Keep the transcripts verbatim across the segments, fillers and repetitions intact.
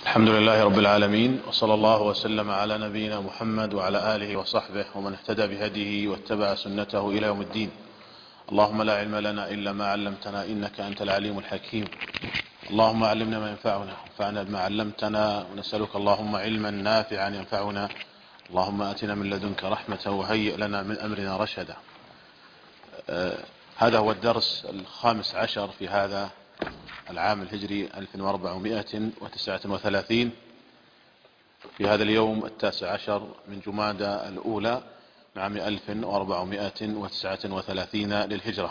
الحمد لله رب العالمين، وصلى الله وسلم على نبينا محمد وعلى آله وصحبه ومن اهتدى بهديه واتبع سنته إلى يوم الدين. اللهم لا علم لنا إلا ما علمتنا إنك أنت العليم الحكيم. اللهم علمنا ما ينفعنا وانفعنا بما علمتنا، ونسألك اللهم علما نافعا ينفعنا. اللهم آتنا من لدنك رحمة وهيئ لنا من أمرنا رشدا. آه هذا هو الدرس الخامس عشر في هذا العام الهجري ألف وأربعمائة وتسعة وثلاثين، في هذا اليوم التاسع عشر من جمادى الأولى عام ألف وأربعمائة وتسعة وثلاثين للهجرة.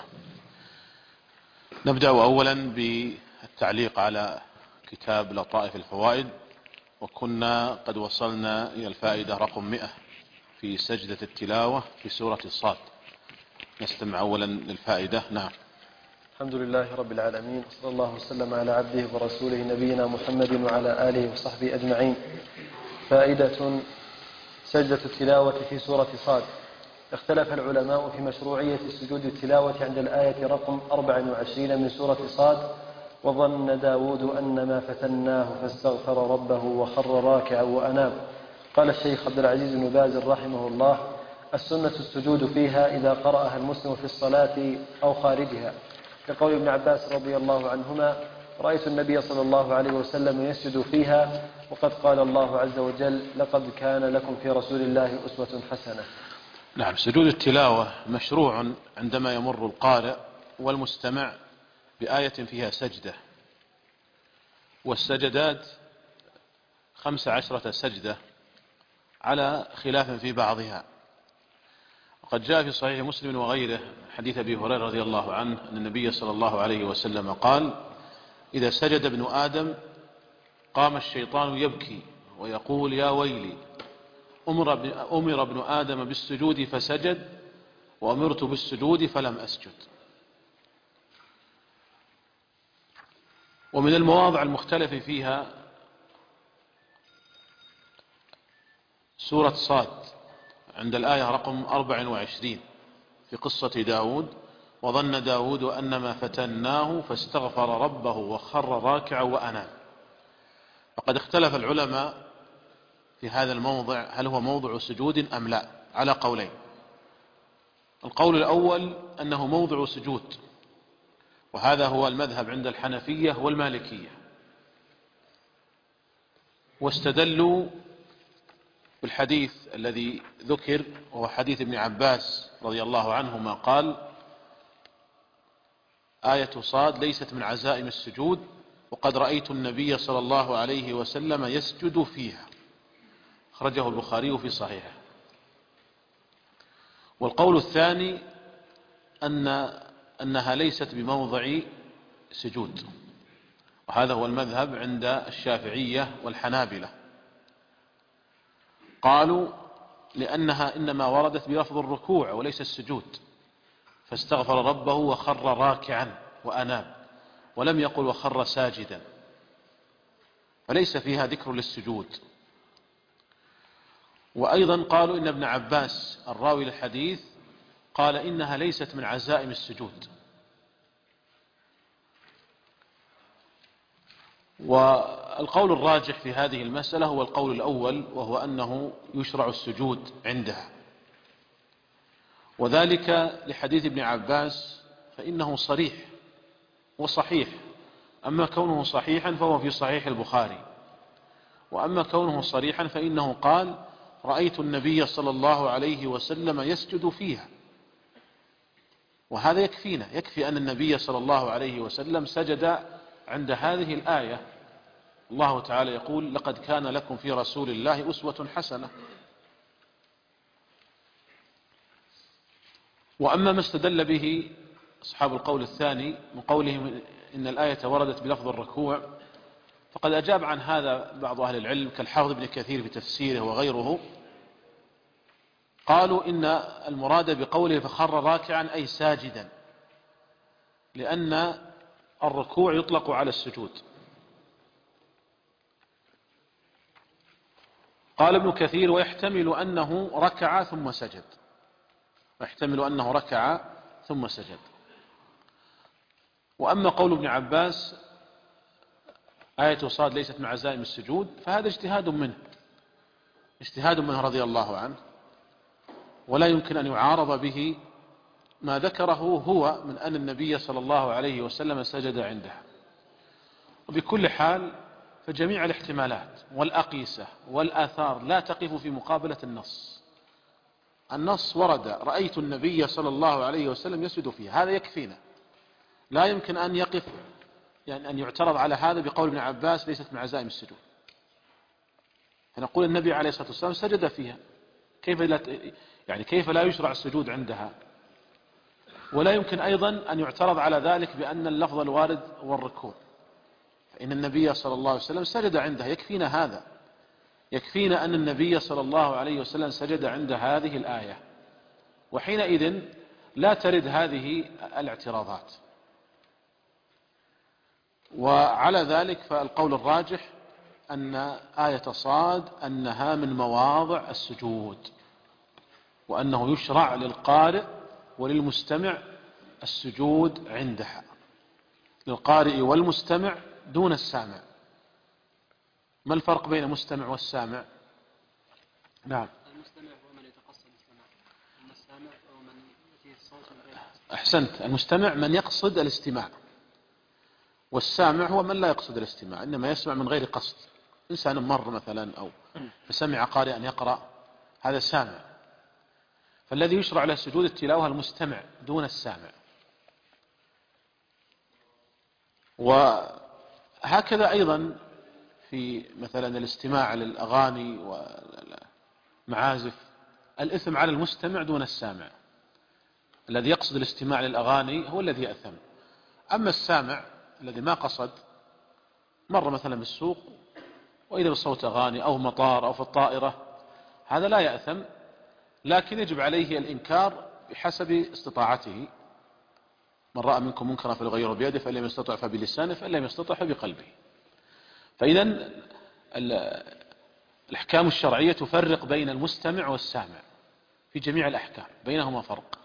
نبدأ أولا بالتعليق على كتاب لطائف الفوائد، وكنا قد وصلنا إلى الفائدة رقم مئة في سجدة التلاوة في سورة الصاد. نستمع أولا للفائدة. نعم. الحمد لله رب العالمين، صلى الله وسلم على عبده ورسوله نبينا محمد وعلى آله وصحبه أجمعين. فائدة: سجدة التلاوة في سورة صاد. اختلف العلماء في مشروعية سجود التلاوة عند الآية رقم أربع وعشرين من سورة صاد: وظن داود أنما فتناه فاستغفر ربه وخر راكعا وأناب. قال الشيخ عبد العزيز بن باز رحمه الله: السنة السجود فيها إذا قرأها المسلم في الصلاة أو خارجها، لقول ابن عباس رضي الله عنهما: رأيت النبي صلى الله عليه وسلم يسجد فيها، وقد قال الله عز وجل: لقد كان لكم في رسول الله أسوة حسنة. نعم. سجود التلاوة مشروع عندما يمر القارئ والمستمع بآية فيها سجدة، والسجدات خمس عشرة سجدة على خلاف في بعضها. وقد جاء في صحيح مسلم وغيره حديث أبي هريرة رضي الله عنه أن النبي صلى الله عليه وسلم قال: إذا سجد ابن آدم قام الشيطان يبكي ويقول: يا ويلي، أمر ابن آدم بالسجود فسجد، وأمرت بالسجود فلم أسجد. ومن المواضع المختلف فيها سورة صاد عند الآية رقم أربع وعشرين في قصة داود: وظن داود أنما فتناه فاستغفر ربه وخر راكعا وأناب. وقد اختلف العلماء في هذا الموضع هل هو موضع سجود أم لا، على قولين. القول الأول أنه موضع سجود، وهذا هو المذهب عند الحنفية والمالكية، واستدلوا بالحديث الذي ذكر وهو حديث ابن عباس رضي الله عنهما قال: آية صاد ليست من عزائم السجود، وقد رأيت النبي صلى الله عليه وسلم يسجد فيها. أخرجه البخاري في صحيحه. والقول الثاني أن أنها ليست بموضع سجود، وهذا هو المذهب عند الشافعية والحنابلة. قالوا لأنها إنما وردت بلفظ الركوع وليس السجود، فاستغفر ربه وخر راكعا وأناب، ولم يقل وخر ساجدا، فليس فيها ذكر للسجود. وأيضا قالوا إن ابن عباس الراوي للحديث قال إنها ليست من عزائم السجود. والقول الراجح في هذه المسألة هو القول الأول، وهو أنه يشرع السجود عندها، وذلك لحديث ابن عباس فإنه صريح وصحيح. أما كونه صحيحا فهو في صحيح البخاري، وأما كونه صريحا فإنه قال: رأيت النبي صلى الله عليه وسلم يسجد فيها. وهذا يكفينا، يكفي أن النبي صلى الله عليه وسلم سجد عند هذه الآية. الله تعالى يقول: لقد كان لكم في رسول الله أسوة حسنة. وأما ما استدل به أصحاب القول الثاني من قولهم إن الآية وردت بلفظ الركوع، فقد أجاب عن هذا بعض أهل العلم كالحافظ ابن كثير في تفسيره وغيره. قالوا إن المراد بقوله فخر راكعا أي ساجدا، لأن الركوع يطلق على السجود. قال ابن كثير: ويحتمل أنه ركع ثم سجد، ويحتمل أنه ركع ثم سجد. وأما قول ابن عباس آية صاد ليست من عزائم السجود، فهذا اجتهاد منه اجتهاد منه رضي الله عنه، ولا يمكن أن يعارض به ما ذكره هو من أن النبي صلى الله عليه وسلم سجد عندها. وبكل حال فجميع الاحتمالات والأقيسة والآثار لا تقف في مقابلة النص. النص ورد رأيت النبي صلى الله عليه وسلم يسجد فيه، هذا يكفينا، لا يمكن أن يقف يعني أن يعترض على هذا بقول ابن عباس ليست من عزائم السجود. فنقول النبي عليه الصلاة والسلام سجد فيها، كيف لا يعني كيف لا يشرع السجود عندها؟ ولا يمكن أيضا أن يعترض على ذلك بأن اللفظ الوارد هو الركوع، فإن النبي صلى الله عليه وسلم سجد عندها، يكفينا هذا، يكفينا أن النبي صلى الله عليه وسلم سجد عند هذه الآية، وحينئذ لا ترد هذه الاعتراضات. وعلى ذلك فالقول الراجح أن آية صاد أنها من مواضع السجود، وأنه يشرع للقارئ وللمستمع السجود عندها، للقارئ والمستمع دون السامع. ما الفرق بين المستمع والسامع؟ نعم. المستمع هو من يتقصد السماع، أما السامع هو من يأتيه الصوت من غير قصد. أحسنت، المستمع من يقصد الاستماع، والسامع هو من لا يقصد الاستماع، إنما يسمع من غير قصد. إنسان مر مثلا أو فسمع قارئا يقرأ، هذا سامع. فالذي يشرع له سجود التلاوة المستمع دون السامع. وهكذا أيضا في مثلا الاستماع للأغاني والمعازف، الإثم على المستمع دون السامع. الذي يقصد الاستماع للأغاني هو الذي يأثم، أما السامع الذي ما قصد، مر مثلا بالسوق وإذا بصوت أغاني أو مطار أو في الطائرة، هذا لا يأثم، لكن يجب عليه الإنكار بحسب استطاعته. من رأى منكم منكرا فليغيره بيده، فإن لم يستطع فبلسانه، فإن لم يستطع فبقلبه. فإذا الأحكام الشرعية تفرق بين المستمع والسامع في جميع الأحكام، بينهما فرق.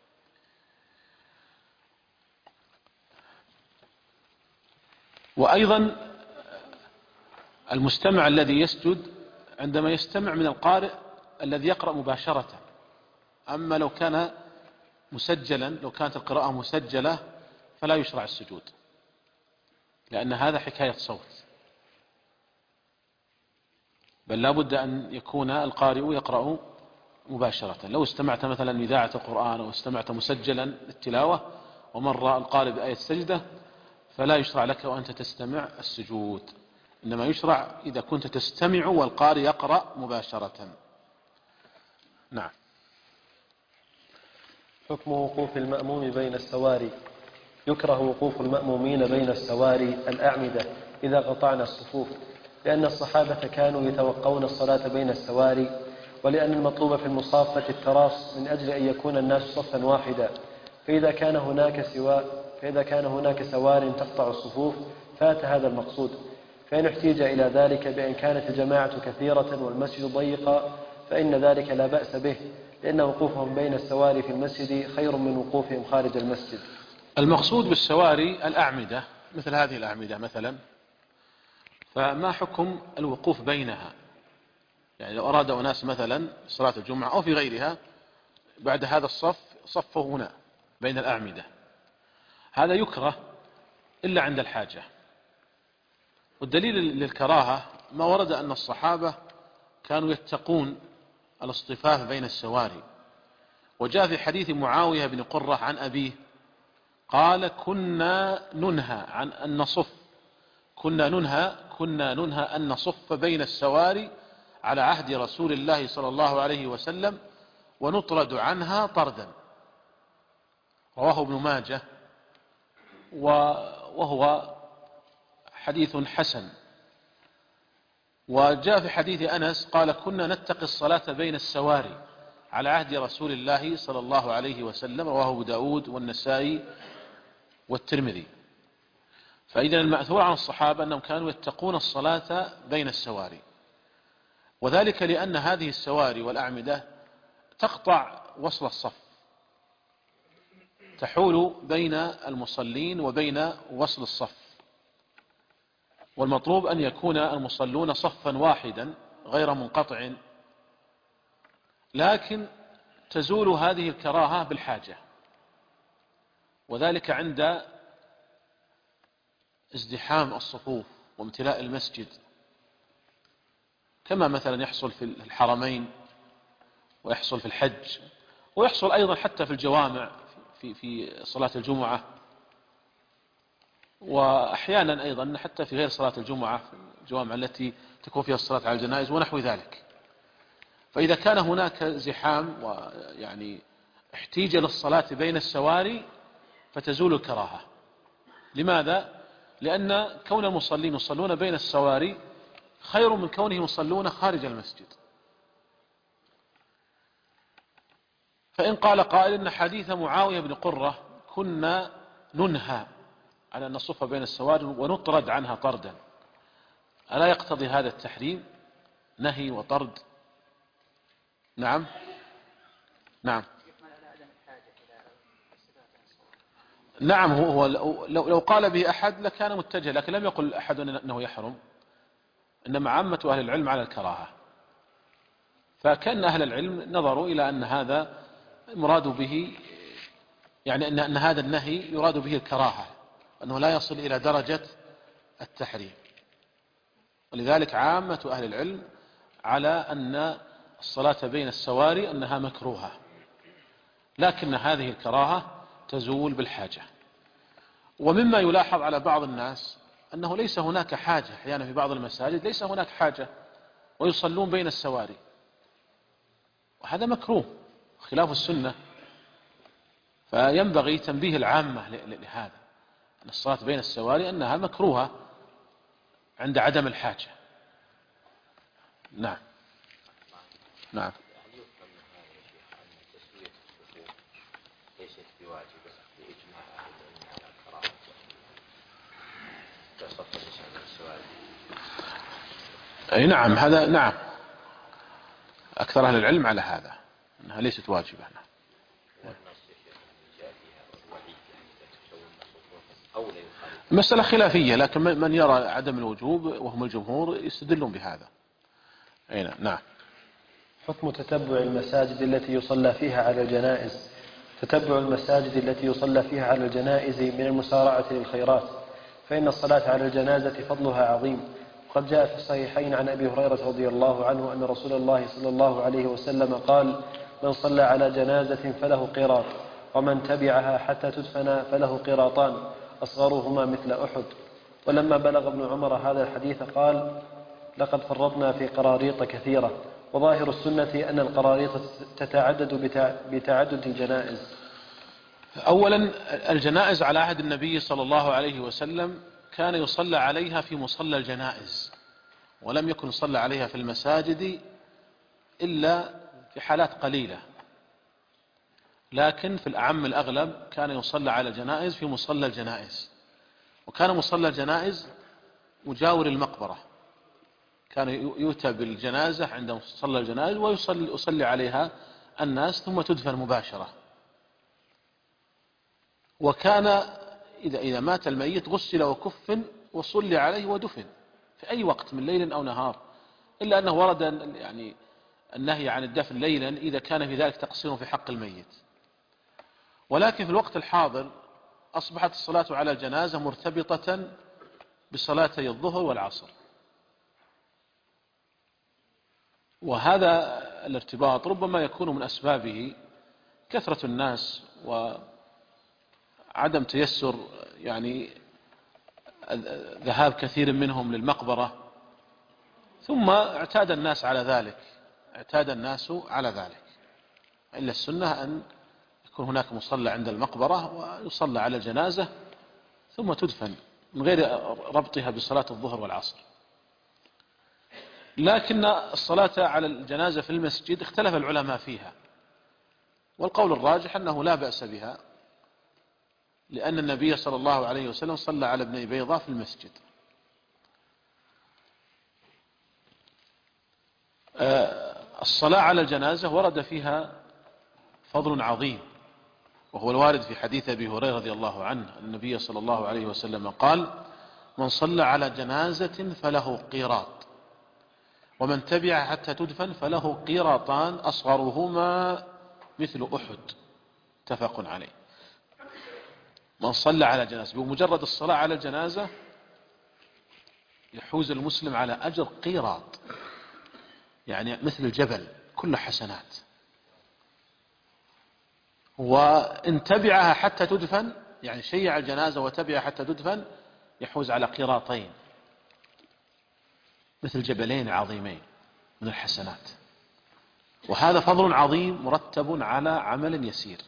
وأيضا المستمع الذي يسجد عندما يستمع من القارئ الذي يقرأ مباشرة. أما لو كان مسجلا، لو كانت القراءة مسجلة فلا يشرع السجود، لأن هذا حكاية صوت، بل لا بد أن يكون القارئ يقرأ مباشرة. لو استمعت مثلا إذاعة القرآن أو استمعت مسجلا للتلاوة ومر القارئ بآية السجدة، فلا يشرع لك وأنت تستمع السجود، إنما يشرع إذا كنت تستمع والقارئ يقرأ مباشرة. نعم. حكم وقوف المأموم بين السواري. يكره وقوف المأمومين بين السواري الأعمدة إذا قطعنا الصفوف، لأن الصحابة كانوا يتوقون الصلاة بين السواري، ولأن المطلوب في المصافة التراص من أجل أن يكون الناس صفا واحدا، فإذا كان هناك سوا فإذا كان هناك سوار تقطع الصفوف فات هذا المقصود. فإن احتيج إلى ذلك بأن كانت الجماعة كثيرة والمسجد ضيقا فإن ذلك لا بأس به، لأن وقوفهم بين السواري في المسجد خير من وقوفهم خارج المسجد. المقصود بالسواري الأعمدة، مثل هذه الأعمدة مثلا، فما حكم الوقوف بينها؟ يعني لو أراد أناس مثلا صلاة الجمعة أو في غيرها بعد هذا الصف صفوا هنا بين الأعمدة، هذا يكره إلا عند الحاجة. والدليل للكراهة ما ورد أن الصحابة كانوا يتقون الاصطفاف بين السواري، وجاء في حديث معاوية بن قرة عن أبيه قال كنا ننهى عن أن نصف كنا ننهى كنا ننهى أن نصف بين السواري على عهد رسول الله صلى الله عليه وسلم ونطرد عنها طردا. رواه ابن ماجه وهو حديث حسن. وجاء في حديث أنس قال كنا نتقي الصلاة بين السواري على عهد رسول الله صلى الله عليه وسلم، رواه أبو داود والنسائي والترمذي. فإذا المأثور عن الصحابة أنهم كانوا يتقون الصلاة بين السواري، وذلك لأن هذه السواري والأعمدة تقطع وصل الصف، تحول بين المصلين وبين وصل الصف. والمطلوب أن يكون المصلون صفا واحدا غير منقطع، لكن تزول هذه الكراهة بالحاجة، وذلك عند ازدحام الصفوف وامتلاء المسجد، كما مثلا يحصل في الحرمين ويحصل في الحج ويحصل أيضا حتى في الجوامع في في صلاة الجمعة، وأحيانا أيضا حتى في غير صلاة الجمعة في الجوامع التي تكون فيها الصلاة على الجنائز ونحو ذلك. فإذا كان هناك زحام ويعني احتيج للصلاة بين السواري فتزول الكراهة. لماذا؟ لأن كون المصلين يصلون بين السواري خير من كونهم يصلون خارج المسجد. فإن قال قائل إن حديث معاوية بن قرة كنا ننهى على أن نصف بين السواري ونطرد عنها طردا، ألا يقتضي هذا التحريم نهي وطرد؟ نعم نعم نعم هو لو, لو قال به أحد لكان متجه، لكن لم يقل أحد أنه يحرم، إنما عامة أهل العلم على الكراهة. فكان أهل العلم نظروا إلى أن هذا مراد به، يعني أن, أن هذا النهي يراد به الكراهة، أنه لا يصل إلى درجة التحريم. ولذلك عامة أهل العلم على أن الصلاة بين السواري أنها مكروهة، لكن هذه الكراهة تزول بالحاجة. ومما يلاحظ على بعض الناس أنه ليس هناك حاجة، أحيانا في بعض المساجد ليس هناك حاجة ويصلون بين السواري، وهذا مكروه خلاف السنة. فينبغي تنبيه العامة لهذا، أن الصلاة بين السواري أنها مكروهة عند عدم الحاجة. نعم نعم ليست بواجبة لإجماع أهل العلم على كراهتها كصف النساء بالسواري. أي نعم، هذا نعم أكثر أهل العلم على هذا أنها ليست واجبة. مسألة خلافية، لكن من يرى عدم الوجوب وهم الجمهور يستدلون بهذا. أي نعم. حكم تتبع المساجد التي يصلى فيها على الجنائز. تتبع المساجد التي يصلى فيها على الجنائز من المسارعة للخيرات، فإن الصلاة على الجنازة فضلها عظيم. وقد جاء في الصحيحين عن أبي هريرة رضي الله عنه أن رسول الله صلى الله عليه وسلم قال: من صلى على جنازة فله قيراط، ومن تبعها حتى تدفن فله قيراطان أصغرهما مثل أحد. ولما بلغ ابن عمر هذا الحديث قال: لقد فرطنا في قراريط كثيرة. وظاهر السنة أن القراريط تتعدد بتعدد الجنائز. أولا الجنائز على عهد النبي صلى الله عليه وسلم كان يصلى عليها في مصلى الجنائز، ولم يكن يصلى عليها في المساجد إلا في حالات قليلة، لكن في الأعم الأغلب كان يصلى على الجنائز في مصلى الجنائز. وكان مصلى الجنائز مجاور المقبرة، كان يؤتى بالجنازة عند مصلى الجنائز ويصلي يصلي عليها الناس ثم تدفن مباشرة. وكان إذا إذا مات الميت غسل وكفن وصلي عليه ودفن في أي وقت من ليل أو نهار، إلا أنه ورد يعني النهي عن الدفن ليلا إذا كان في ذلك تقصير في حق الميت. ولكن في الوقت الحاضر أصبحت الصلاة على الجنازة مرتبطة بصلاتي الظهر والعصر، وهذا الارتباط ربما يكون من أسبابه كثرة الناس وعدم تيسر يعني ذهاب كثير منهم للمقبرة، ثم اعتاد الناس على ذلك اعتاد الناس على ذلك إلا السنة أن يكون هناك مصلى عند المقبرة ويصلى على الجنازة ثم تدفن من غير ربطها بصلاة الظهر والعصر. لكن الصلاة على الجنازة في المسجد اختلف العلماء فيها، والقول الراجح أنه لا بأس بها، لأن النبي صلى الله عليه وسلم صلى على ابن بيضاء في المسجد. الصلاة على الجنازة ورد فيها فضل عظيم، وهو الوارد في حديث أبي هريرة رضي الله عنه النبي صلى الله عليه وسلم قال: من صلى على جنازة فله قيراط، ومن تبع حتى تدفن فله قيراطان أصغرهما مثل أحد، متفق عليه. من صلى على جنازة بمجرد الصلاة على الجنازة يحوز المسلم على أجر قيراط، يعني مثل الجبل كله حسنات. وإن تبعها حتى تدفن، يعني شيع الجنازة وتبعها حتى تدفن، يحوز على قيراطين مثل جبلين عظيمين من الحسنات. وهذا فضل عظيم مرتب على عمل يسير.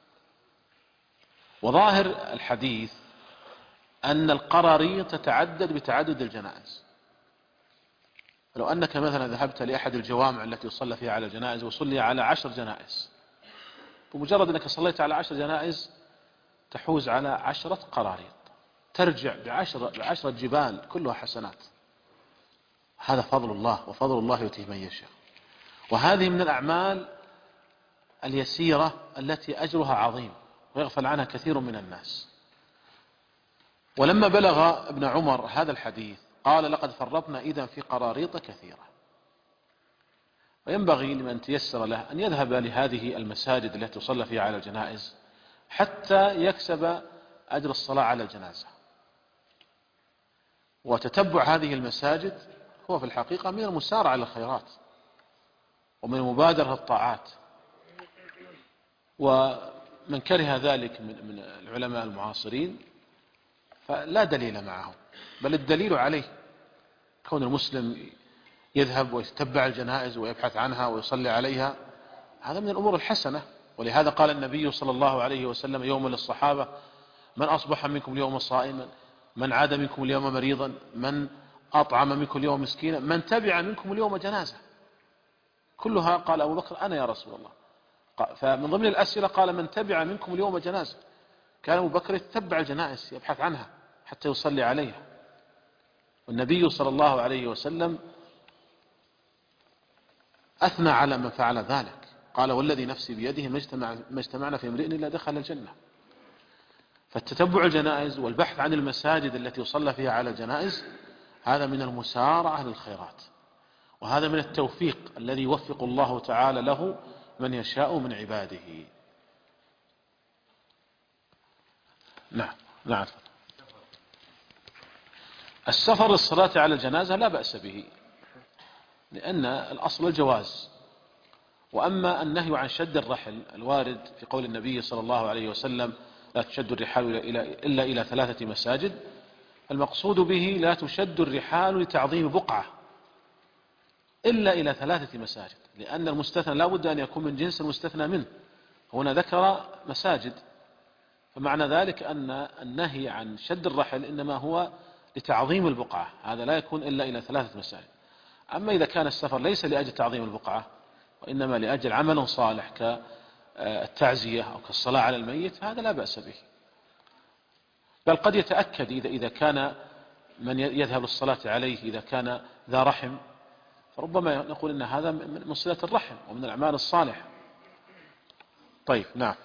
وظاهر الحديث أن القراريط تتعدد بتعدد الجنائز. لو أنك مثلا ذهبت لأحد الجوامع التي يصلى فيها على الجنائز وصلي على عشر جنائز، بمجرد أنك صليت على عشر جنائز تحوز على عشرة قراريط، ترجع بعشرة, بعشرة جبال كلها حسنات. هذا فضل الله، وفضل الله يؤتيه من يشاء. وهذه من الأعمال اليسيرة التي أجرها عظيم ويغفل عنها كثير من الناس. ولما بلغ ابن عمر هذا الحديث قال لقد فرطنا إذا في قراريط كثيرة. وينبغي لمن تيسر له أن يذهب لهذه المساجد التي تصلى فيها على الجنائز حتى يكسب أجر الصلاة على الجنازة. وتتبع هذه المساجد هو في الحقيقة من المسارعة على الخيرات ومن المبادرة الطاعات. ومن كره ذلك من العلماء المعاصرين فلا دليل معه، بل الدليل عليه كون المسلم يذهب ويتبع الجنائز ويبحث عنها ويصلي عليها، هذا من الأمور الحسنة. ولهذا قال النبي صلى الله عليه وسلم يوم للصحابة: من أصبح منكم اليوم صائما، من عاد منكم اليوم مريضا، من أطعم منكم اليوم مسكينا، من تبع منكم اليوم جنازة. كلها قال أبو بكر أنا يا رسول الله. فمن ضمن الأسئلة قال من تبع منكم اليوم جنازة. كان أبو بكر يتبع الجنائز يبحث عنها حتى يصلي عليها. والنبي صلى الله عليه وسلم أثنى على من فعل ذلك، قال والذي نفسي بيده ما اجتمع ما اجتمعنا في امرئ إلا دخل الجنة. فالتتبع الجنائز والبحث عن المساجد التي يصلى فيها على الجنائز هذا من المسارعة للخيرات، وهذا من التوفيق الذي يوفق الله تعالى له من يشاء من عباده. نعم نعم. السفر للصلاة على الجنازة لا بأس به، لأن الأصل الجواز. وأما النهي عن شد الرحل الوارد في قول النبي صلى الله عليه وسلم لا تشد الرحال إلا إلى ثلاثة مساجد، المقصود به لا تشد الرحال لتعظيم بقعة إلا إلى ثلاثة مساجد، لأن المستثنى لا بد أن يكون من جنس المستثنى منه. هنا ذكر مساجد، فمعنى ذلك أن النهي عن شد الرحل إنما هو لتعظيم البقعة، هذا لا يكون إلا إلى ثلاثة مساجد. أما إذا كان السفر ليس لأجل تعظيم البقعة وإنما لأجل عمل صالح كالتعزية أو كالصلاة على الميت، هذا لا بأس به. بل قد يتأكد إذا إذا كان من يذهب للصلاة عليه إذا كان ذا رحم، فربما نقول إن هذا من صلة الرحم ومن الأعمال الصالحة. طيب نعم.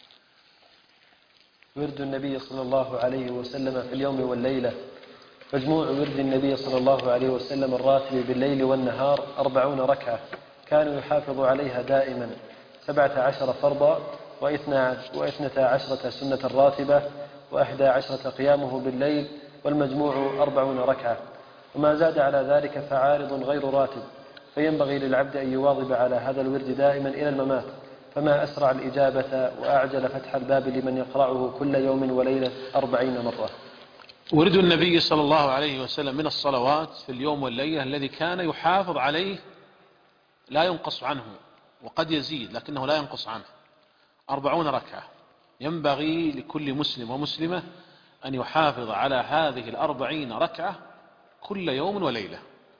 ورد النبي صلى الله عليه وسلم في اليوم والليلة. مجموع ورد النبي صلى الله عليه وسلم الراتب بالليل والنهار أربعون ركعة، كان يحافظ عليها دائما، سبعة عشر فرضا واثنتا عشرة سنة راتبة وأحدى عشرة قيامه بالليل، والمجموع أربعون ركعة. وما زاد على ذلك فعارض غير راتب، فينبغي للعبد أن يواظب على هذا الورد دائما إلى الممات. فما أسرع الإجابة وأعجل فتح الباب لمن يقرأه كل يوم وليلة أربعين مرة. ورد النبي صلى الله عليه وسلم من الصلوات في اليوم والليلة الذي كان يحافظ عليه لا ينقص عنه، وقد يزيد لكنه لا ينقص عنه، أربعون ركعة. ينبغي لكل مسلم ومسلمة أن يحافظ على هذه الأربعين ركعة كل يوم وليلة.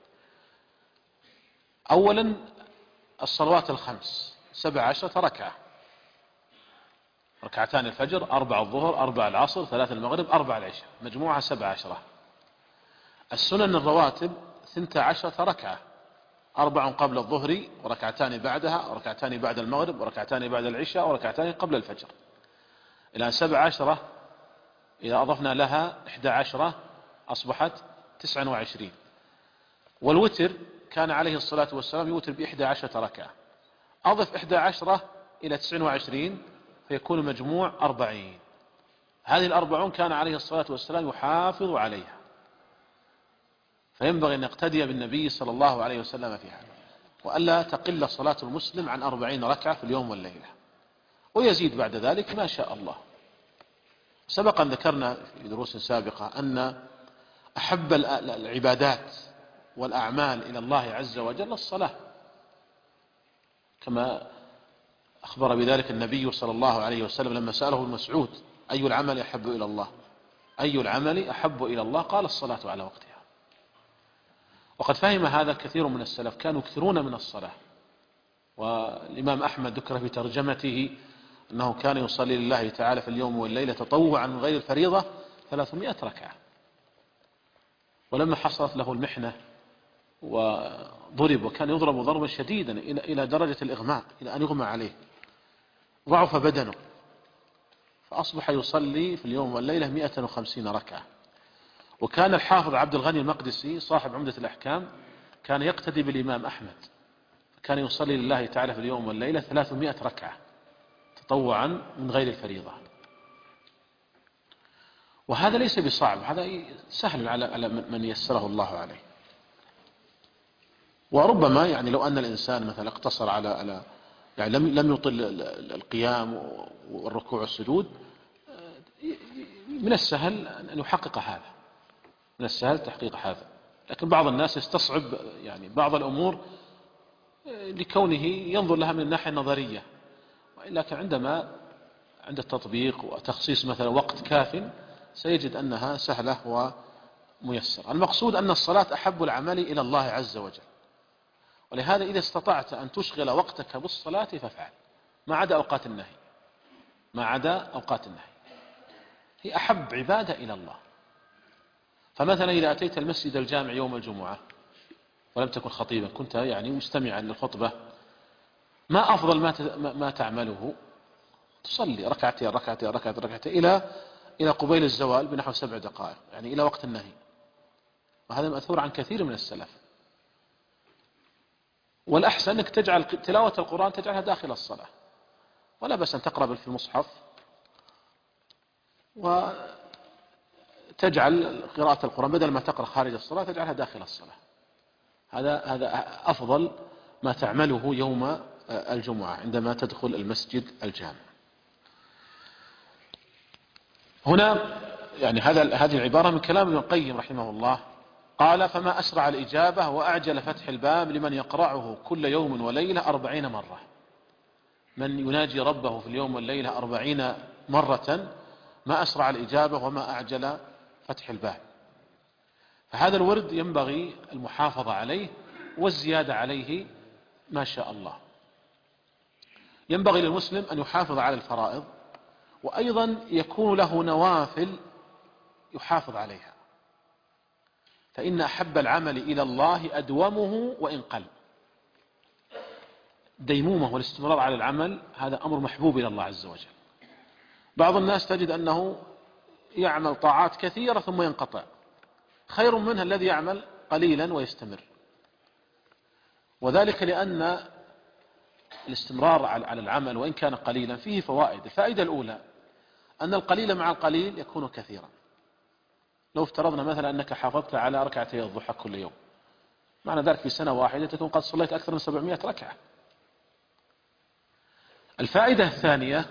أولا الصلوات الخمس سبع عشرة ركعة، ركعتان الفجر، أربع الظهر، أربع العصر، ثلاث المغرب، أربع العشاء، مجموعة سبع عشرة. السنن الرواتب ثنتا عشرة ركعة، أربع قبل الظهر وركعتان بعدها وركعتان بعد المغرب وركعتان بعد العشاء وركعتان قبل الفجر، إلى سبع عشرة. إذا أضفنا لها إحدى عشرة أصبحت تسعة وعشرين. والوتر كان عليه الصلاة والسلام يوتر بإحدى عشرة ركعة، أضف إحدى عشرة إلى تسعة وعشرين فيكون مجموع أربعين. هذه الأربعون كان عليه الصلاة والسلام يحافظ عليها، فينبغي أن يقتدي بالنبي صلى الله عليه وسلم في هذا، وألا تقل صلاة المسلم عن أربعين ركعة في اليوم والليلة، ويزيد بعد ذلك ما شاء الله. سبق أن ذكرنا في دروس سابقة أن أحب العبادات والأعمال إلى الله عز وجل الصلاة، كما أخبر بذلك النبي صلى الله عليه وسلم لما سأله ابن مسعود أي العمل أحب إلى الله، أي العمل أحب إلى الله؟ قال الصلاة على وقتها. وقد فهم هذا كثير من السلف، كانوا يكثرون من الصلاة. والإمام أحمد ذكر في ترجمته أنه كان يصلي لله تعالى في اليوم والليلة تطوعا من غير الفريضة ثلاثمائة ركعة. ولما حصلت له المحنة وضرب، وكان يضرب ضربا شديدا إلى درجة الإغماء، إلى أن يغمى عليه، ضعف بدنه، فأصبح يصلي في اليوم والليلة مئة وخمسين ركعة. وكان الحافظ عبد الغني المقدسي صاحب عمدة الأحكام كان يقتدي بالإمام أحمد، كان يصلي لله تعالى في اليوم والليلة ثلاثمائة ركعة تطوعا من غير الفريضة. وهذا ليس بصعب، هذا سهل على من يسره الله عليه. وربما يعني لو أن الإنسان مثلا اقتصر على على يعني لم لم يطل القيام والركوع والسجود، من السهل أن يحقق هذا، من السهل تحقيق هذا. لكن بعض الناس يستصعب يعني بعض الأمور لكونه ينظر لها من الناحية النظرية، لكن عندما عند التطبيق وتخصيص مثلا وقت كاف سيجد أنها سهلة وميسرة. المقصود أن الصلاة أحب العمل إلى الله عز وجل، ولهذا إذا استطعت أن تشغل وقتك بالصلاة فافعل، ما عدا أوقات النهي، ما عدا أوقات النهي هي أحب عبادة إلى الله. فمثلا إذا أتيت المسجد الجامع يوم الجمعة ولم تكن خطيبا، كنت يعني مستمعا للخطبة، ما أفضل ما ما تعمله؟ تصلي ركعتين ركعتين ركعتين ركعتين إلى إلى قبيل الزوال بنحو سبع دقائق، يعني إلى وقت النهي. وهذا مأثور عن كثير من السلف. والأحسن أنك تجعل تلاوة القرآن تجعلها داخل الصلاة، ولا بس أن تقرأ في المصحف وتجعل قراءة القرآن بدل ما تقرأ خارج الصلاة تجعلها داخل الصلاة. هذا هذا أفضل ما تعمله يوم الجمعة عندما تدخل المسجد الجامع. هنا يعني هذا هذه العبارة من كلام ابن القيم رحمه الله، قال: فما أسرع الإجابة وأعجل فتح الباب لمن يقرأه كل يوم وليلة أربعين مرة. من يناجي ربه في اليوم والليلة أربعين مرة ما أسرع الإجابة وما أعجل فتح الباب. فهذا الورد ينبغي المحافظة عليه والزيادة عليه ما شاء الله. ينبغي للمسلم أن يحافظ على الفرائض، وأيضا يكون له نوافل يحافظ عليها، فإن أحب العمل إلى الله أدومه وإن قل. ديمومة والاستمرار على العمل هذا أمر محبوب إلى الله عز وجل. بعض الناس تجد أنه يعمل طاعات كثيرة ثم ينقطع، خير منها الذي يعمل قليلا ويستمر. وذلك لأن الاستمرار على العمل وإن كان قليلا فيه فوائد. الفائدة الأولى أن القليل مع القليل يكون كثيرا. لو افترضنا مثلا أنك حافظت على ركعتي الضحى كل يوم، معنى ذلك في سنة واحدة تكون قد صليت أكثر من سبعمائة ركعة. الفائدة الثانية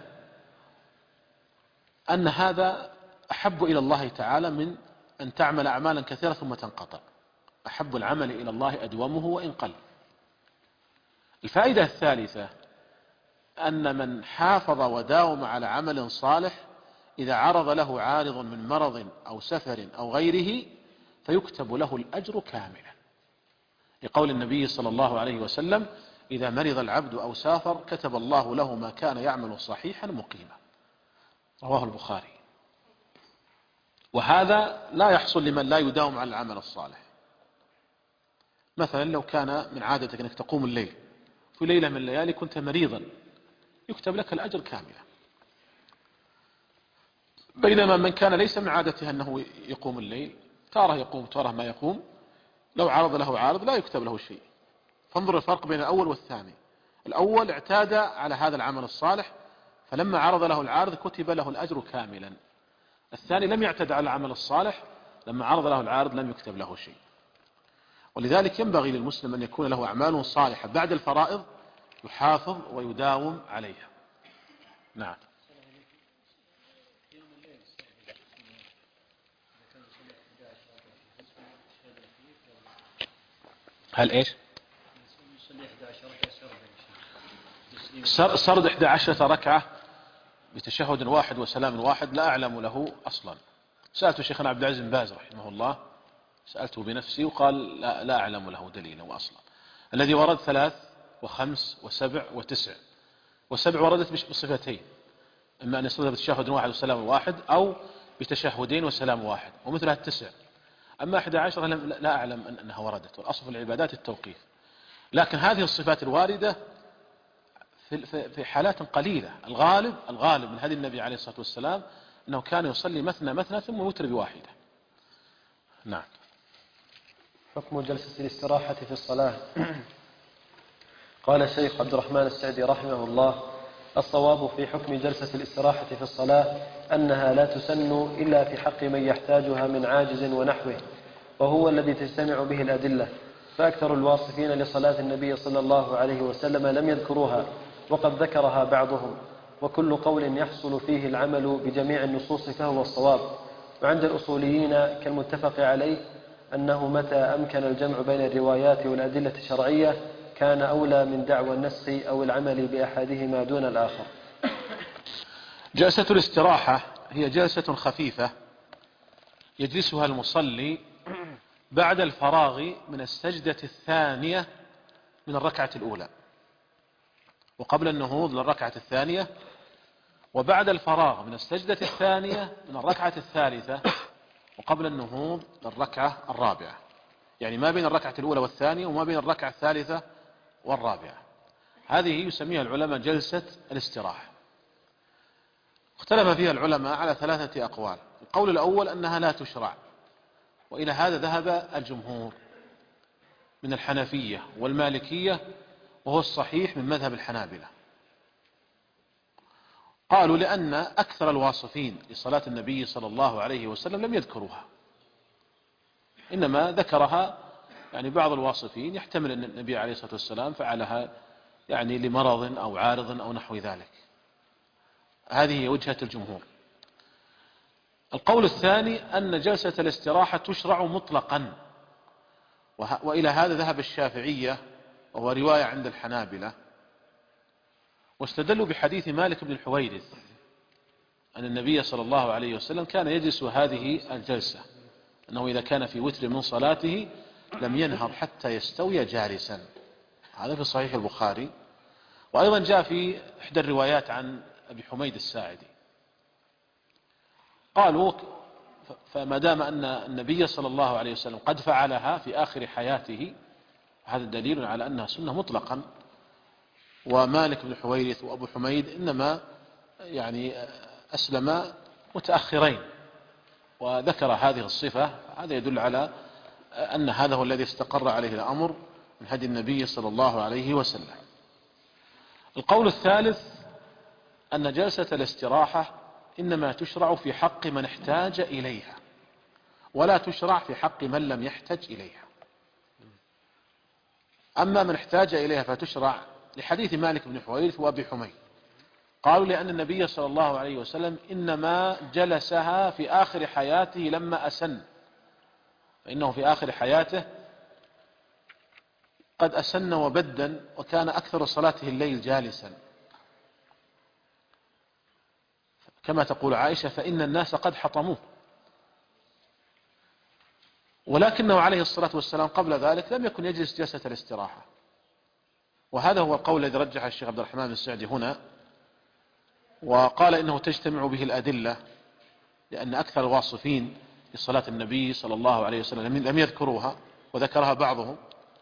أن هذا أحب إلى الله تعالى من أن تعمل أعمالا كثيرة ثم تنقطع. أحب العمل إلى الله أدومه وإن قل. الفائدة الثالثة أن من حافظ وداوم على عمل صالح إذا عرض له عارض من مرض أو سفر أو غيره فيكتب له الأجر كاملا، لقول النبي صلى الله عليه وسلم: إذا مرض العبد أو سافر كتب الله له ما كان يعمل صحيحا مقيما. رواه البخاري. وهذا لا يحصل لمن لا يداوم على العمل الصالح. مثلا لو كان من عادتك أنك تقوم الليل، في ليلة من الليالي كنت مريضا، يكتب لك الأجر كاملا. بينما من كان ليس من عادته أنه يقوم الليل تارة يقوم تارة ما يقوم. لو عرض له عارض لا يكتب له شيء. فانظر الفرق بين الأول والثاني. الأول اعتاد على هذا العمل الصالح، فلما عرض له العارض كتب له الأجر كاملا. الثاني لم يعتد على العمل الصالح، لما عرض له العارض لم يكتب له شيء. ولذلك ينبغي للمسلم أن يكون له أعمال صالحة بعد الفرائض يحافظ ويداوم عليها. نعم. هل ايش سرد إحدى عشرة ركعة بتشهد واحد وسلام واحد لا أعلم له أصلا. سألت شيخنا عبد العزيز بن باز رحمه الله، سألته بنفسي وقال لا, لا أعلم له دليلا وأصلا. الذي ورد ثلاث وخمس وسبع وتسع، والسبع وردت بصفتين، إما أن يصلي بتشهد واحد وسلام واحد أو بتشهدين وسلام واحد، ومثلها التسع. أما إحدى عشرة لا أعلم أنها وردت، والأصل في العبادات التوقيف. لكن هذه الصفات الواردة في حالات قليلة. الغالب الغالب من هدي النبي عليه الصلاة والسلام أنه كان يصلي مثنى مثنى ثم يوتر بواحدة. نعم. حكم جلسة الاستراحة في الصلاة. قال الشيخ عبد الرحمن السعدي رحمه الله: الصواب في حكم جلسة الاستراحة في الصلاة أنها لا تسن إلا في حق من يحتاجها من عاجز ونحوه، وهو الذي تجتمع به الأدلة. فأكثر الواصفين لصلاة النبي صلى الله عليه وسلم لم يذكروها، وقد ذكرها بعضهم، وكل قول يحصل فيه العمل بجميع النصوص فهو الصواب. وعند الأصوليين كالمتفق عليه أنه متى أمكن الجمع بين الروايات والأدلة الشرعية كان أولى من دعوى النسخ أو العمل بأحدهما دون الآخر. جلسة الاستراحة هي جلسة خفيفة يجلسها المصلي بعد الفراغ من السجدة الثانية من الركعة الأولى، وقبل النهوض للركعة الثانية، وبعد الفراغ من السجدة الثانية من الركعة الثالثة، وقبل النهوض للركعة الرابعة. يعني ما بين الركعة الأولى والثانية وما بين الركعة الثالثة والرابعة. هذه يسميها العلماء جلسة الاستراحة. اختلف فيها العلماء على ثلاثة أقوال. القول الأول أنها لا تشرع، وإلى هذا ذهب الجمهور من الحنفية والمالكية، وهو الصحيح من مذهب الحنابلة. قالوا لأن أكثر الواصفين لصلاة النبي صلى الله عليه وسلم لم يذكروها، إنما ذكرها يعني بعض الواصفين يحتمل أن النبي عليه الصلاة والسلام فعلها يعني لمرض أو عارض أو نحو ذلك. هذه وجهة الجمهور. القول الثاني أن جلسة الاستراحة تشرع مطلقا، وإلى هذا ذهب الشافعية، وهو رواية عند الحنابلة، واستدلوا بحديث مالك بن الحويرث أن النبي صلى الله عليه وسلم كان يجلس هذه الجلسة، أنه إذا كان في وتر من صلاته لم ينهض حتى يستوي جالسا. هذا في صحيح البخاري. وأيضا جاء في إحدى الروايات عن أبي حميد الساعدي. قالوا فما دام أن النبي صلى الله عليه وسلم قد فعلها في آخر حياته، هذا دليل على أنها سنة مطلقا. ومالك بن حويرث وأبو حميد إنما يعني أسلم متأخرين، وذكر هذه الصفة. هذا يدل على أن هذا هو الذي استقر عليه الأمر من هدي النبي صلى الله عليه وسلم. القول الثالث أن جلسة الاستراحة إنما تشرع في حق من احتاج إليها، ولا تشرع في حق من لم يحتج إليها. أما من احتاج إليها فتشرع لحديث مالك بن حويرث وأبي حميد. قالوا لأن النبي صلى الله عليه وسلم إنما جلسها في آخر حياته لما أسن، فإنه في آخر حياته قد أسن وبدن، وكان أكثر صلاته الليل جالسا، كما تقول عائشة: فإن الناس قد حطموه. ولكنه عليه الصلاة والسلام قبل ذلك لم يكن يجلس جلسة الاستراحة. وهذا هو القول الذي رجح الشيخ عبد الرحمن السعدي هنا، وقال إنه تجتمع به الأدلة، لأن أكثر الواصفين لصلاة النبي صلى الله عليه وسلم لم يذكروها، وذكرها بعضهم،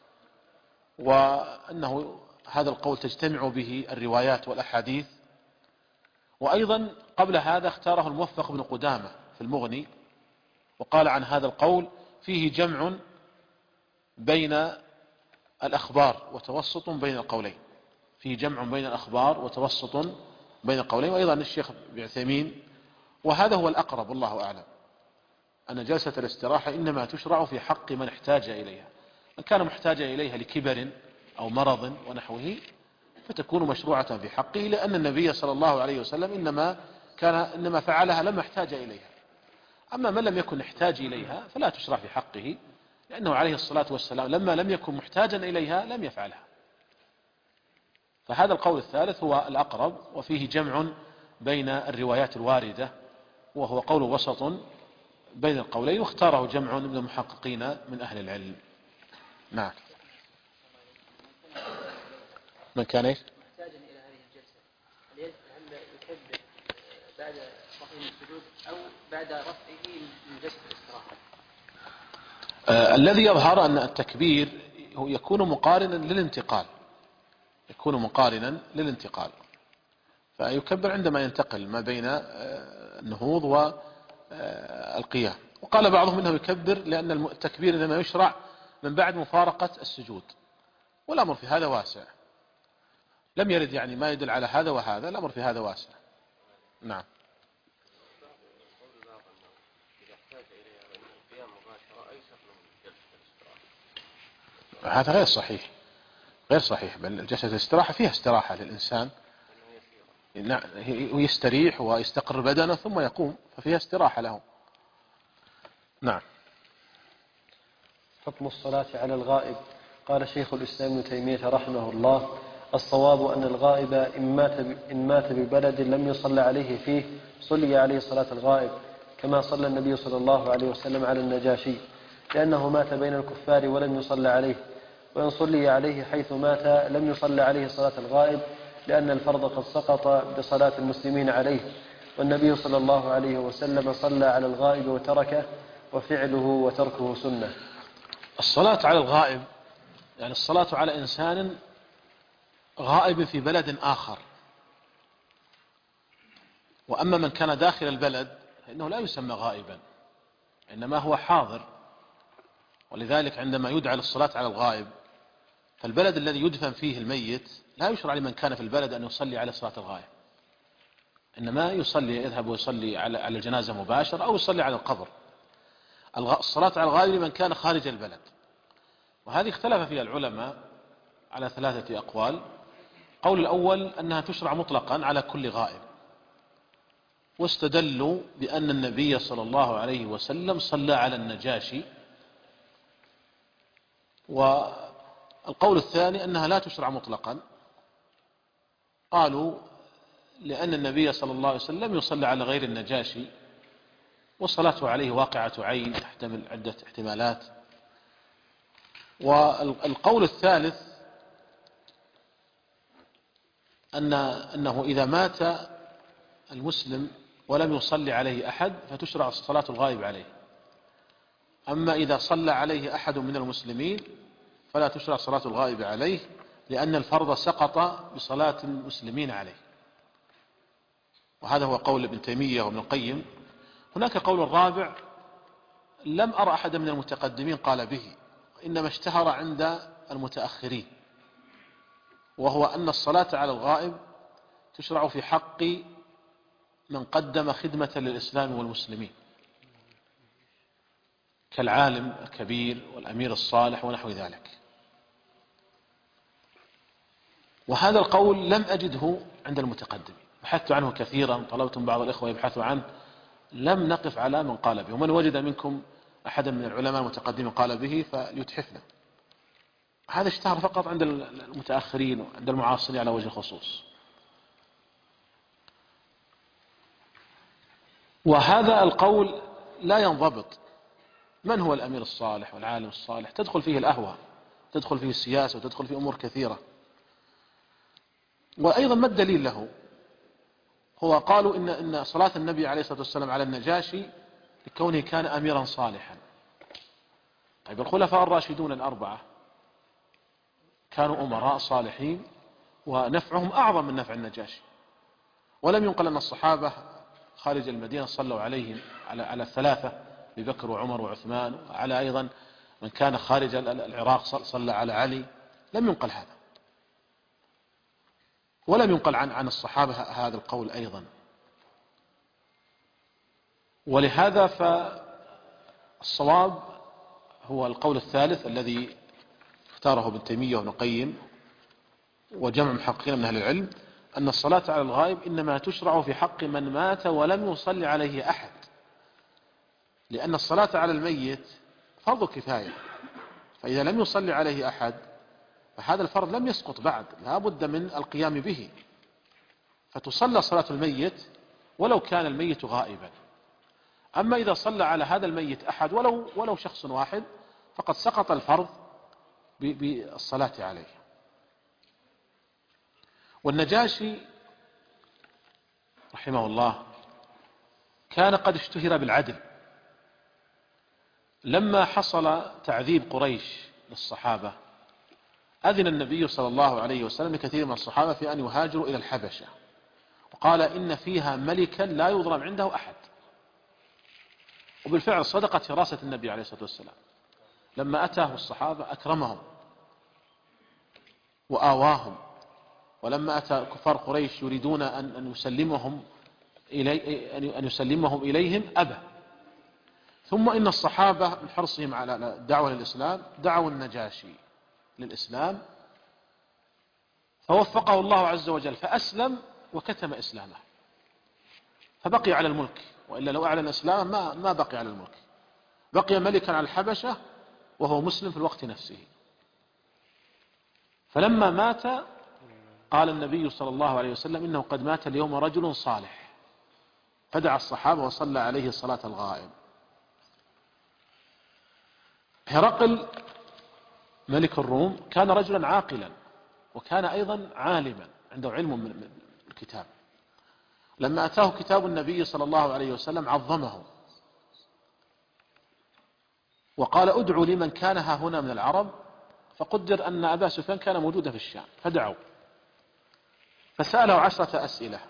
وأنه هذا القول تجتمع به الروايات والأحاديث. وأيضا قبل هذا اختاره الموفق بن قدامة في المغني، وقال عن هذا القول فيه جمع بين الأخبار وتوسط بين القولين، فيه جمع بين الأخبار وتوسط بين القولين. وأيضا الشيخ ابن عثيمين، وهذا هو الأقرب والله أعلم، أن جلسة الاستراحة إنما تشرع في حق من احتاج إليها، من كان محتاجا إليها لكبر أو مرض ونحوه فتكون مشروعة في حقه، لأن النبي صلى الله عليه وسلم إنما كان إنما فعلها لما احتاج إليها. أما من لم يكن يحتاج إليها فلا تشرع في حقه، لأنه عليه الصلاة والسلام لما لم يكن محتاجا إليها لم يفعلها. فهذا القول الثالث هو الأقرب، وفيه جمع بين الروايات الواردة، وهو قول وسط بين القولين، واختاره جمع من المحققين من أهل العلم. نعم. من كان ايش؟ محتاجا الى هذه الجلسه، هل يكبر بعد رفعه من السجود او بعد رفعه من جلسه الاستراحه؟ آه الذي يظهر ان التكبير يكون مقارنا للانتقال، يكون مقارنا للانتقال، فيكبر عندما ينتقل ما بين آه النهوض والقيام. وقال بعضهم انه يكبر لان التكبير انما يشرع من بعد مفارقة السجود، والامر في هذا واسع، لم يرد يعني ما يدل على هذا وهذا، الأمر في هذا واسع. نعم. هذا غير صحيح، غير صحيح، بل جلسة الاستراحة فيها استراحة للإنسان، ويستريح ويستقر بدنه ثم يقوم، ففيها استراحة له. نعم. حكم الصلاة على الغائب. قال شيخ الإسلام ابن تيمية رحمه الله: الصواب أن الغائب إن مات, إن مات ببلد لم يصلى عليه فيه صلي عليه صلاة الغائب، كما صلى النبي صلى الله عليه وسلم على النجاشي، لأنه مات بين الكفار ولم يصلى عليه. وإن صلي عليه حيث مات لم يصلى عليه صلاة الغائب، لأن الفرض قد سقط بصلاة المسلمين عليه، والنبي صلى الله عليه وسلم صلى على الغائب وتركه، وفعله وتركه سنة. الصلاة على الغائب يعني الصلاة على إنسان غائب في بلد آخر، وأما من كان داخل البلد فإنه لا يسمى غائبا، إنما هو حاضر. ولذلك عندما يدعى للصلاة على الغائب فالبلد الذي يدفن فيه الميت لا يشرع لمن كان في البلد أن يصلي على صلاة الغائب، إنما يصلي يذهب ويصلي على الجنازة مباشرة أو يصلي على القبر. الصلاة على الغائب لمن كان خارج البلد، وهذه اختلف فيها العلماء على ثلاثة أقوال. قول الأول أنها تشرع مطلقا على كل غائب، واستدلوا بأن النبي صلى الله عليه وسلم صلى على النجاشي. والقول الثاني أنها لا تشرع مطلقا، قالوا لأن النبي صلى الله عليه وسلم يصلى على غير النجاشي، والصلاة عليه واقعة عين تحتمل عدة احتمالات. والقول الثالث أن أنه إذا مات المسلم ولم يصلي عليه أحد فتشرع صلاة الغائب عليه، أما إذا صلى عليه أحد من المسلمين فلا تشرع صلاة الغائب عليه، لأن الفرض سقط بصلاة المسلمين عليه. وهذا هو قول ابن تيمية وابن القيم. هناك قول رابع لم أرى أحد من المتقدمين قال به، إنما اشتهر عند المتأخرين، وهو أن الصلاة على الغائب تشرع في حق من قدم خدمة للإسلام والمسلمين، كالعالم الكبير والأمير الصالح ونحو ذلك. وهذا القول لم أجده عند المتقدمين، بحثت عنه كثيرا، طلبت من بعض الإخوة يبحثوا عنه، لم نقف على من قال به. ومن وجد منكم أحدا من العلماء المتقدمين قال به فليتحفنا. هذا اشتهر فقط عند المتأخرين وعند المعاصرين على وجه الخصوص. وهذا القول لا ينضبط. من هو الأمير الصالح والعالم الصالح؟ تدخل فيه الأهوى، تدخل فيه السياسة، وتدخل فيه أمور كثيرة. وأيضا ما الدليل له؟ هو قالوا إن, إن صلاة النبي عليه الصلاة والسلام على النجاشي لكونه كان أميرا صالحا. طيب الخلفاء الراشدون الأربعة كانوا أمراء صالحين ونفعهم أعظم من نفع النجاشي، ولم ينقل أن الصحابة خارج المدينة صلوا عليهم على على الثلاثة أبي بكر وعمر وعثمان، وعلى أيضا من كان خارج العراق صلى على علي. لم ينقل هذا، ولم ينقل عن عن الصحابة هذا القول أيضا. ولهذا فالصواب هو القول الثالث الذي اختاره ابن تيمية وابن القيم وجمع محققين من أهل العلم، أن الصلاة على الغائب إنما تشرع في حق من مات ولم يصلي عليه أحد، لأن الصلاة على الميت فرض كفاية، فإذا لم يصلي عليه أحد فهذا الفرض لم يسقط بعد، لا بد من القيام به، فتصلى صلاة الميت ولو كان الميت غائبا. أما إذا صلى على هذا الميت أحد ولو ولو شخص واحد فقد سقط الفرض بالصلاة عليه. والنجاشي رحمه الله كان قد اشتهر بالعدل، لما حصل تعذيب قريش للصحابة أذن النبي صلى الله عليه وسلم لكثير من الصحابة في أن يهاجروا إلى الحبشة، وقال إن فيها ملكا لا يظلم عنده أحد. وبالفعل صدقت فراسة النبي عليه الصلاة والسلام، لما أتاه الصحابة أكرمهم وآواهم، ولما أتى كفار قريش يريدون أن يسلمهم إلي أن يسلمهم إليهم أبى. ثم إن الصحابة من حرصهم على الدعوة للإسلام دعوا النجاشي للإسلام، فوفقه الله عز وجل فأسلم وكتم إسلامه، فبقي على الملك، وإلا لو أعلن إسلامه ما ما بقي على الملك، بقي ملكا على الحبشة وهو مسلم في الوقت نفسه. فلما مات قال النبي صلى الله عليه وسلم إنه قد مات اليوم رجل صالح، فدعا الصحابة وصلى عليه صلاة الغائب. هرقل ملك الروم كان رجلا عاقلا، وكان أيضا عالما عنده علم من الكتاب. لما أتاه كتاب النبي صلى الله عليه وسلم عظمه وقال ادعوا لمن كان ها هنا من العرب، فقدر أن أبا سفيان كان موجودا في الشام، فدعوا فسأله عشرة أسئلة.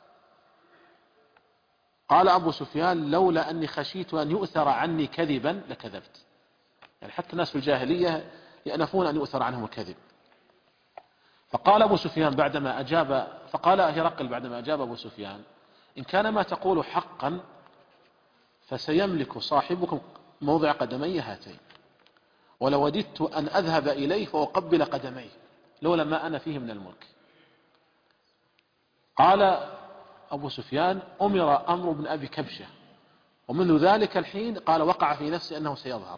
قال أبو سفيان لولا أني خشيت أن يؤثر عني كذبا لكذبت. يعني حتى الناس في الجاهلية يأنفون أن يؤثر عنهم الكذب. فقال أبو سفيان بعدما أجاب فقال هرقل بعدما أجاب أبو سفيان إن كان ما تقول حقا فسيملك صاحبكم موضع قدمي هاتين، ولوددت أن أذهب إليه فأقبل قدميه لولا ما أنا فيه من الملك. قال أبو سفيان أمر أمر بن أبي كبشة، ومنذ ذلك الحين قال وقع في نفسي أنه سيظهر.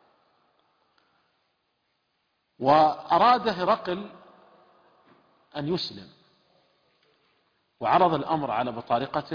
وأراد هرقل أن يسلم وعرض الأمر على بطارقته،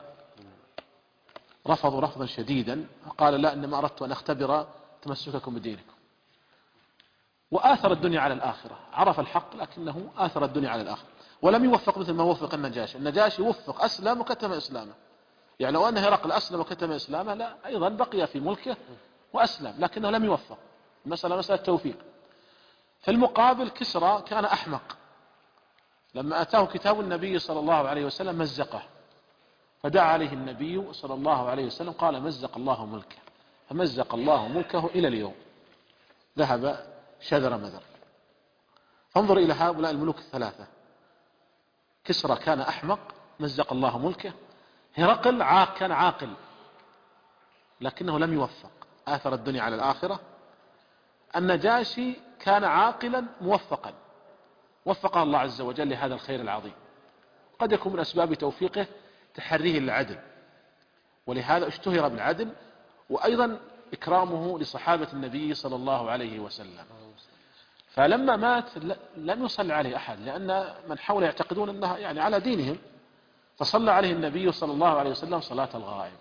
فرفضوا رفضا شديدا وقال لا، إنما أردت أن أختبر تمسككم بدينكم. وآثر الدنيا على الآخرة، عرف الحق لكنه آثر الدنيا على الآخرة، ولم يوفق مثل ما وفق النجاشي. النجاشي وفق أسلم وكتم إسلامه، يعني لو أن هرقل أسلم وكتم إسلامه لا أيضا بقي في ملكه وأسلم، لكنه لم يوفق. المسألة مسألة توفيق. في المقابل كسرى كان أحمق، لما أتاه كتاب النبي صلى الله عليه وسلم مزقه، فدعا عليه النبي صلى الله عليه وسلم قال مزق الله ملكه، فمزق الله ملكه إلى اليوم، ذهب شذر مذر. فانظر إلى هؤلاء الملوك الثلاثة، كسرى كان أحمق مزق الله ملكه، هرقل عاق كان عاقل لكنه لم يوفق، آثر الدنيا على الآخرة. النجاشي كان عاقلا موفقا، وفقه الله عز وجل لهذا الخير العظيم. قد يكون من أسباب توفيقه تحريه للعدل، ولهذا اشتهر بالعدل، وأيضا إكرامه لصحابة النبي صلى الله عليه وسلم. فلما مات لم يصلي عليه أحد، لأن من حوله يعتقدون أنها يعني على دينهم، فصلى عليه النبي صلى الله عليه وسلم صلاة الغائب.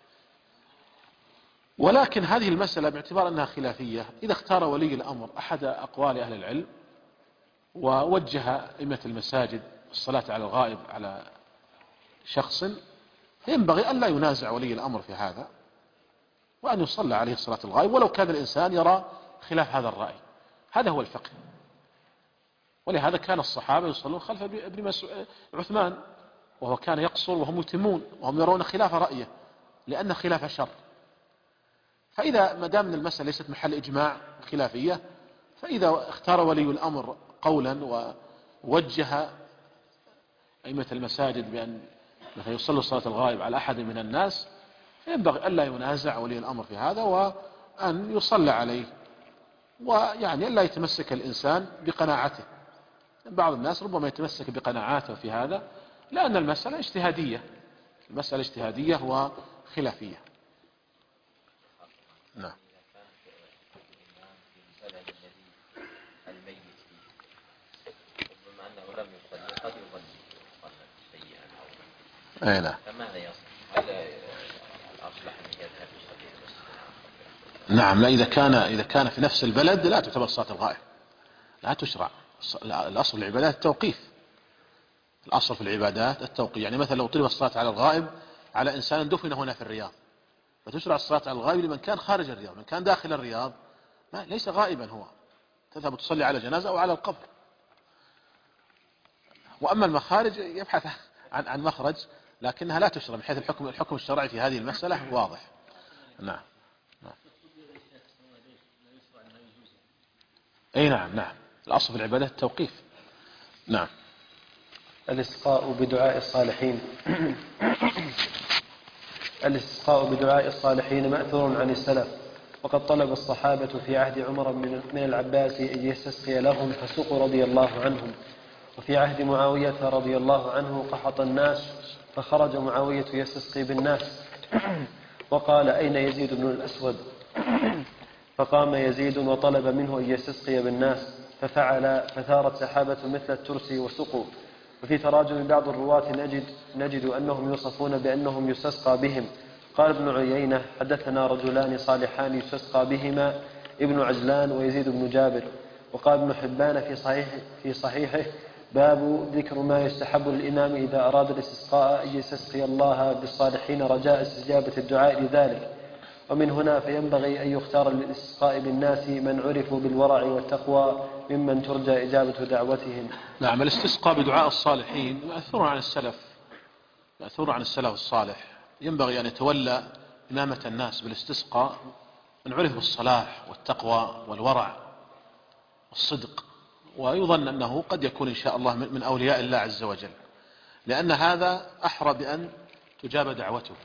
ولكن هذه المسألة باعتبار أنها خلافية، إذا اختار ولي الأمر أحد أقوال أهل العلم ووجه أئمة المساجد الصلاة على الغائب على شخص، ينبغي أن لا ينازع ولي الأمر في هذا، وأن يصلى عليه صلاة الغائب ولو كان الإنسان يرى خلاف هذا الرأي. هذا هو الفقه. ولهذا كان الصحابة يصلون خلف ابن عثمان، وهو كان يقصر وهم يتمون، وهم يرون خلاف رأيه لأن خلاف شر. فإذا ما دام المسألة ليست محل إجماع خلافية، فإذا اختار ولي الأمر قولا ووجه أئمة المساجد بأن مثلا يصلوا صلاة الغائب على أحد من الناس، فينبغي ألا ينازع ولي الأمر في هذا وأن يصلى عليه، ويعني ألا يتمسك الإنسان بقناعته. بعض الناس ربما يتمسك بقناعاته في هذا، لأن المسألة اجتهادية، المسألة اجتهادية وخلافية. نعم. اي نعم. فماذا يصح؟ هل الأصلح أن يذهب يصلي بس؟ نعم. لا، إذا كان إذا كان في نفس البلد لا تعتبر صلاة الغائب، لا تشرع. الأصل في العبادات التوقيف، الأصل في العبادات التوقيف. يعني مثلا لو طلب الصلاة على الغائب على إنسان دفن هنا في الرياض، فتشرع الصلاة على الغائب لمن كان خارج الرياض. من كان داخل الرياض ما ليس غائبا، هو تذهب تصلي على جنازة أو على القبر. وأما المخارج يبحث عن عن مخرج، لكنها لا تشرع من حيث الحكم الحكم الشرعي في هذه المسألة واضح. نعم. نعم. أي نعم. نعم. الأصل في العبادة التوقيف. نعم. الاستسقاء بدعاء الصالحين. الاستسقاء بدعاء الصالحين مأثور عن السلف، وقد طلب الصحابة في عهد عمر من العباس أن يستسقي لهم فسقوا رضي الله عنهم. وفي عهد معاوية رضي الله عنه قحط الناس، فخرج معاوية يستسقي بالناس، وقال أين يزيد بن الأسود؟ فقام يزيد وطلب منه أن يستسقي بالناس، ففعل، فثارت سحابة مثل الترس وسقوا. وفي تراجم بعض الرواة نجد, نجد أنهم يوصفون بأنهم يستسقى بهم. قال ابن عيينة حدثنا رجلان صالحان يستسقى بهما، ابن عجلان ويزيد بن جابر. وقال ابن حبان في, صحيح في صحيحه باب ذكر ما يستحب للإمام إذا أراد الاستسقاء أن يستسقي الله بالصالحين رجاء استجابة الدعاء لذلك. ومن هنا فينبغي أن يختار للاستسقاء بالناس من عرفوا بالورع والتقوى ممن ترجى إجابة دعوتهم. نعم. الاستسقاء بدعاء الصالحين مأثور عن السلف، مأثور عن السلف الصالح. ينبغي أن يتولى إمامة الناس بالاستسقاء من عرف بالصلاح والتقوى والورع والصدق، ويظن أنه قد يكون إن شاء الله من أولياء الله عز وجل، لأن هذا أحرى بأن تجاب دعوته.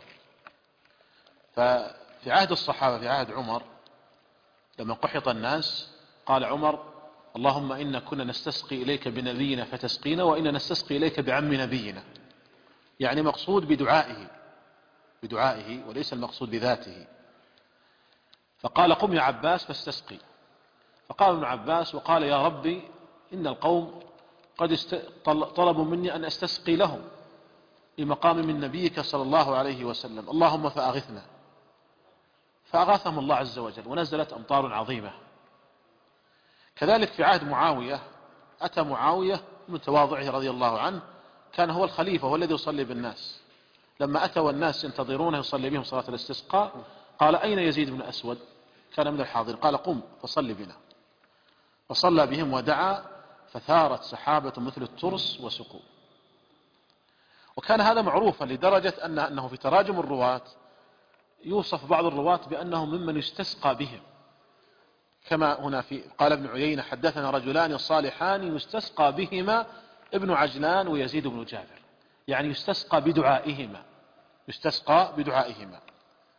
ففي عهد الصحابة، في عهد عمر لما قحط الناس، قال عمر اللهم إنا كنا نستسقي إليك بنبينا فتسقينا، وإنا نستسقي إليك بعم نبينا. يعني مقصود بدعائه، بدعائه وليس المقصود بذاته. فقال قم يا عباس فاستسقي. فقال ابن عباس وقال يا ربي إن القوم قد طلبوا مني أن أستسقي لهم لمقام من نبيك صلى الله عليه وسلم، اللهم فأغثنا. فأغاثهم الله عز وجل ونزلت أمطار عظيمة. كذلك في عهد معاوية، أتى معاوية من تواضعه رضي الله عنه، كان هو الخليفة، هو الذي يصلي بالناس. لما أتوا الناس ينتظرونه يصلي بهم صلاة الاستسقاء، قال أين يزيد بن أسود؟ كان من الحاضر. قال قم فصل بنا، فصلى بهم ودعا، فثارت سحابة مثل الترس وسقوا. وكان هذا معروفا لدرجة أن أنه في تراجم الرواة يوصف بعض الرواة بأنه ممن يستسقى بهم، كما هنا في قال ابن عيينة حدثنا رجلان صالحان يستسقى بهما ابن عجلان ويزيد بن جابر، يعني يستسقى بدعائهما، يستسقى بدعائهما.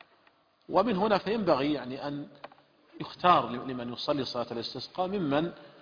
ومن هنا فينبغي يعني أن يختار لمن يصلي صلاة الاستسقاء ممن